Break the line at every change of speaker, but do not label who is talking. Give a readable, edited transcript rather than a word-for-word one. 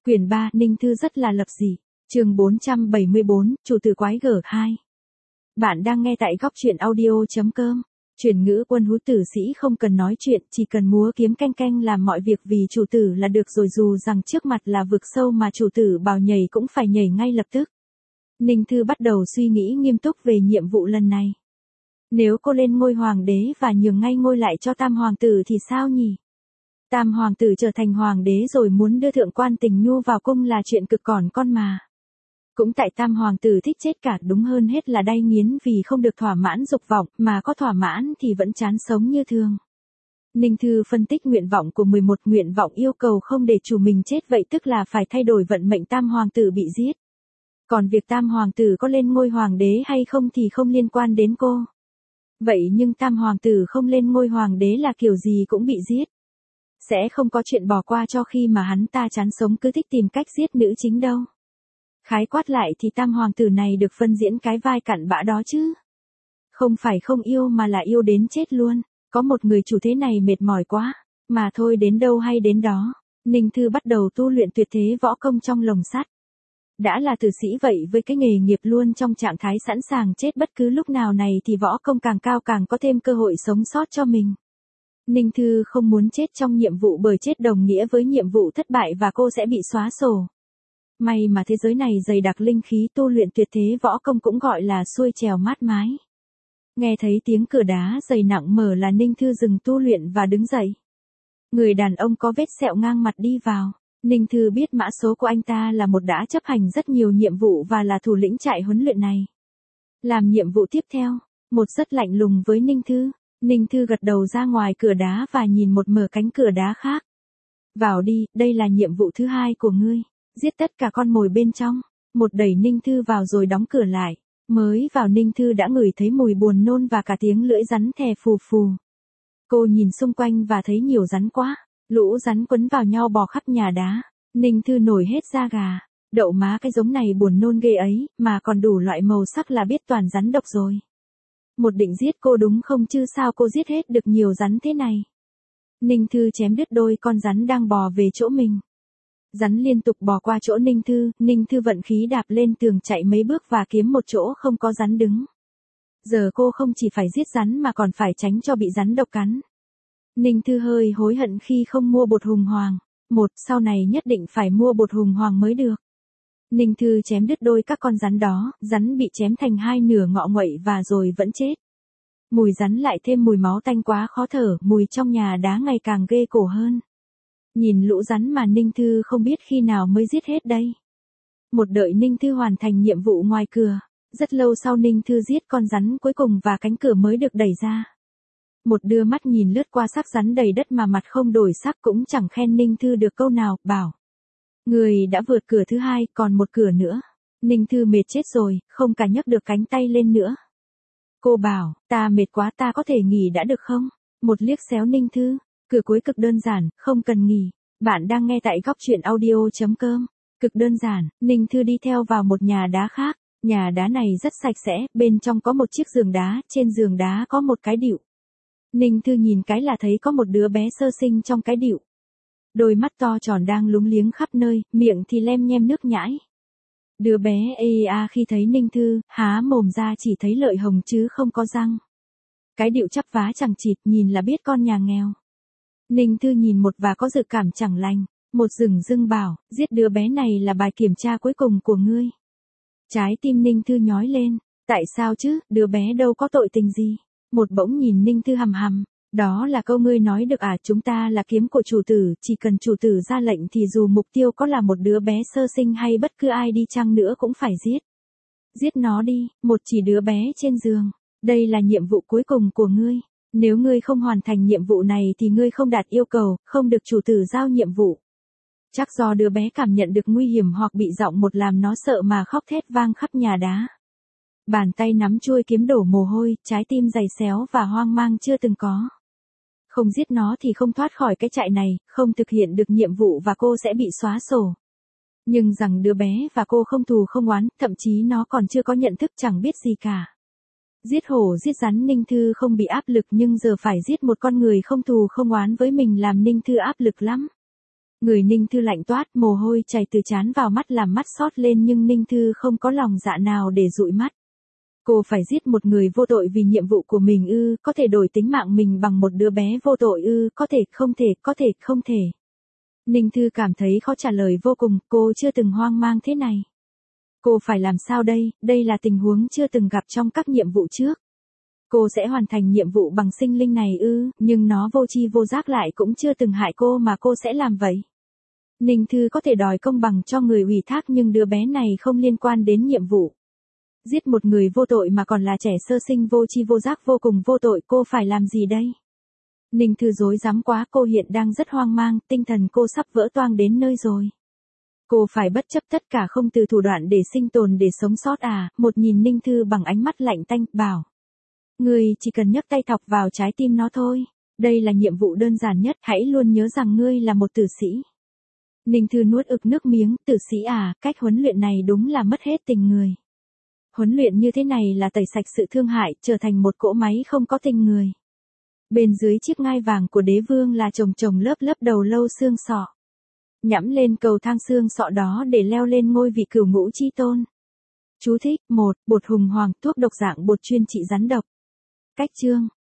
Quyển 3, Ninh Thư rất là lập dị. Chương 474, Chủ tử quái G2. Bạn đang nghe tại góc truyện audio.com. Chuyển ngữ quân hú tử sĩ không cần nói chuyện, chỉ cần múa kiếm canh canh làm mọi việc vì chủ tử là được rồi, dù rằng trước mặt là vực sâu mà chủ tử bảo nhảy cũng phải nhảy ngay lập tức. Ninh Thư bắt đầu suy nghĩ nghiêm túc về nhiệm vụ lần này. Nếu cô lên ngôi hoàng đế và nhường ngay ngôi lại cho tam hoàng tử thì sao nhỉ? Tam hoàng tử trở thành hoàng đế rồi muốn đưa thượng quan Tình Nhu vào cung là chuyện cực còn con mà. Cũng tại tam hoàng tử thích chết cả, đúng hơn hết là đay nghiến vì không được thỏa mãn dục vọng, mà có thỏa mãn thì vẫn chán sống như thường. Ninh Thư phân tích nguyện vọng của 11 nguyện vọng yêu cầu không để chủ mình chết, vậy tức là phải thay đổi vận mệnh tam hoàng tử bị giết. Còn việc tam hoàng tử có lên ngôi hoàng đế hay không thì không liên quan đến cô. Vậy nhưng tam hoàng tử không lên ngôi hoàng đế là kiểu gì cũng bị giết. Sẽ không có chuyện bỏ qua cho khi mà hắn ta chán sống cứ thích tìm cách giết nữ chính đâu. Khái quát lại thì tam hoàng tử này được phân diễn cái vai cặn bã đó chứ. Không phải không yêu mà là yêu đến chết luôn. Có một người chủ thế này mệt mỏi quá. Mà thôi, đến đâu hay đến đó. Ninh Thư bắt đầu tu luyện tuyệt thế võ công trong lồng sắt. Đã là tử sĩ vậy, với cái nghề nghiệp luôn trong trạng thái sẵn sàng chết bất cứ lúc nào này thì võ công càng cao càng có thêm cơ hội sống sót cho mình. Ninh Thư không muốn chết trong nhiệm vụ, bởi chết đồng nghĩa với nhiệm vụ thất bại và cô sẽ bị xóa sổ. May mà thế giới này dày đặc linh khí, tu luyện tuyệt thế võ công cũng gọi là xuôi trèo mát mái. Nghe thấy tiếng cửa đá dày nặng mở là Ninh Thư dừng tu luyện và đứng dậy. Người đàn ông có vết sẹo ngang mặt đi vào. Ninh Thư biết mã số của anh ta là một, đã chấp hành rất nhiều nhiệm vụ và là thủ lĩnh trại huấn luyện này. Làm nhiệm vụ tiếp theo, một rất lạnh lùng với Ninh Thư. Ninh Thư gật đầu ra ngoài cửa đá và nhìn một mở cánh cửa đá khác. Vào đi, đây là nhiệm vụ thứ 2 của ngươi. Giết tất cả con mồi bên trong. Một đẩy Ninh Thư vào rồi đóng cửa lại. Mới vào Ninh Thư đã ngửi thấy mùi buồn nôn và cả tiếng lưỡi rắn thè phù phù. Cô nhìn xung quanh và thấy nhiều rắn quá. Lũ rắn quấn vào nhau bò khắp nhà đá. Ninh Thư nổi hết da gà. Đậu má, cái giống này buồn nôn ghê ấy, mà còn đủ loại màu sắc là biết toàn rắn độc rồi. Một định giết cô đúng không chứ, sao cô giết hết được nhiều rắn thế này? Ninh Thư chém đứt đôi con rắn đang bò về chỗ mình. Rắn liên tục bò qua chỗ Ninh Thư vận khí đạp lên tường chạy mấy bước và kiếm một chỗ không có rắn đứng. Giờ cô không chỉ phải giết rắn mà còn phải tránh cho bị rắn độc cắn. Ninh Thư hơi hối hận khi không mua bột hùng hoàng. Sau này nhất định phải mua bột hùng hoàng mới được. Ninh Thư chém đứt đôi các con rắn đó, rắn bị chém thành 2 nửa ngọ nguậy và rồi vẫn chết. Mùi rắn lại thêm mùi máu tanh quá khó thở, mùi trong nhà đá ngày càng ghê cổ hơn. Nhìn lũ rắn mà Ninh Thư không biết khi nào mới giết hết đây. Một đợi Ninh Thư hoàn thành nhiệm vụ ngoài cửa, rất lâu sau Ninh Thư giết con rắn cuối cùng và cánh cửa mới được đẩy ra. Một đưa mắt nhìn lướt qua xác rắn đầy đất mà mặt không đổi sắc, cũng chẳng khen Ninh Thư được câu nào, bảo. Người đã vượt cửa thứ 2, còn một cửa nữa. Ninh Thư mệt chết rồi, không cả nhấc được cánh tay lên nữa. Cô bảo, ta mệt quá, ta có thể nghỉ đã được không? Một liếc xéo Ninh Thư, cửa cuối cực đơn giản, không cần nghỉ. Bạn đang nghe tại góc truyện audio.com. Cực đơn giản, Ninh Thư đi theo vào một nhà đá khác. Nhà đá này rất sạch sẽ, bên trong có một chiếc giường đá, trên giường đá có một cái đựu. Ninh Thư nhìn cái là thấy có một đứa bé sơ sinh trong cái đựu. Đôi mắt to tròn đang lúng liếng khắp nơi, miệng thì lem nhem nước nhãi. Đứa bé khi thấy Ninh Thư, há mồm ra chỉ thấy lợi hồng chứ không có răng. Cái đựu chắp vá chẳng chịt, nhìn là biết con nhà nghèo. Ninh Thư nhìn một và có dự cảm chẳng lành. Một dửng dưng bảo, giết đứa bé này là bài kiểm tra cuối cùng của ngươi. Trái tim Ninh Thư nhói lên. Tại sao chứ, đứa bé đâu có tội tình gì. Một bỗng nhìn Ninh Thư hằm hằm. Đó là câu ngươi nói được à? Chúng ta là kiếm của chủ tử, chỉ cần chủ tử ra lệnh thì dù mục tiêu có là một đứa bé sơ sinh hay bất cứ ai đi chăng nữa cũng phải giết. Giết nó đi, một chỉ đứa bé trên giường. Đây là nhiệm vụ cuối cùng của ngươi. Nếu ngươi không hoàn thành nhiệm vụ này thì ngươi không đạt yêu cầu, không được chủ tử giao nhiệm vụ. Chắc do đứa bé cảm nhận được nguy hiểm hoặc bị giọng một làm nó sợ mà khóc thét vang khắp nhà đá. Bàn tay nắm chuôi kiếm đổ mồ hôi, trái tim dày xéo và hoang mang chưa từng có. Không giết nó thì không thoát khỏi cái trại này, không thực hiện được nhiệm vụ và cô sẽ bị xóa sổ. Nhưng rằng đứa bé và cô không thù không oán, thậm chí nó còn chưa có nhận thức, chẳng biết gì cả. Giết hổ giết rắn Ninh Thư không bị áp lực, nhưng giờ phải giết một con người không thù không oán với mình làm Ninh Thư áp lực lắm. Người Ninh Thư lạnh toát, mồ hôi chảy từ trán vào mắt làm mắt sót lên nhưng Ninh Thư không có lòng dạ nào để dụi mắt. Cô phải giết một người vô tội vì nhiệm vụ của mình ư, có thể đổi tính mạng mình bằng một đứa bé vô tội ư, có thể, không thể. Ninh Thư cảm thấy khó trả lời vô cùng, cô chưa từng hoang mang thế này. Cô phải làm sao đây là tình huống chưa từng gặp trong các nhiệm vụ trước. Cô sẽ hoàn thành nhiệm vụ bằng sinh linh này ư, nhưng nó vô tri vô giác lại cũng chưa từng hại cô mà cô sẽ làm vậy. Ninh Thư có thể đòi công bằng cho người ủy thác nhưng đứa bé này không liên quan đến nhiệm vụ. Giết một người vô tội mà còn là trẻ sơ sinh vô tri vô giác vô cùng vô tội, cô phải làm gì đây? Ninh Thư rối rắm quá, cô hiện đang rất hoang mang, tinh thần cô sắp vỡ toang đến nơi rồi. Cô phải bất chấp tất cả không từ thủ đoạn để sinh tồn để sống sót à, một nhìn Ninh Thư bằng ánh mắt lạnh tanh, bảo. Ngươi chỉ cần nhấc tay thọc vào trái tim nó thôi. Đây là nhiệm vụ đơn giản nhất, hãy luôn nhớ rằng ngươi là một tử sĩ. Ninh Thư nuốt ực nước miếng, tử sĩ à, cách huấn luyện này đúng là mất hết tình người. Huấn luyện như thế này là tẩy sạch sự thương hại, trở thành một cỗ máy không có tình người. Bên dưới chiếc ngai vàng của đế vương là chồng lớp đầu lâu xương sọ. Nhẫm lên cầu thang xương sọ đó để leo lên ngôi vị cửu ngũ chi tôn. Chú thích: 1. Bột hùng hoàng, thuốc độc dạng bột chuyên trị rắn độc. Cách chương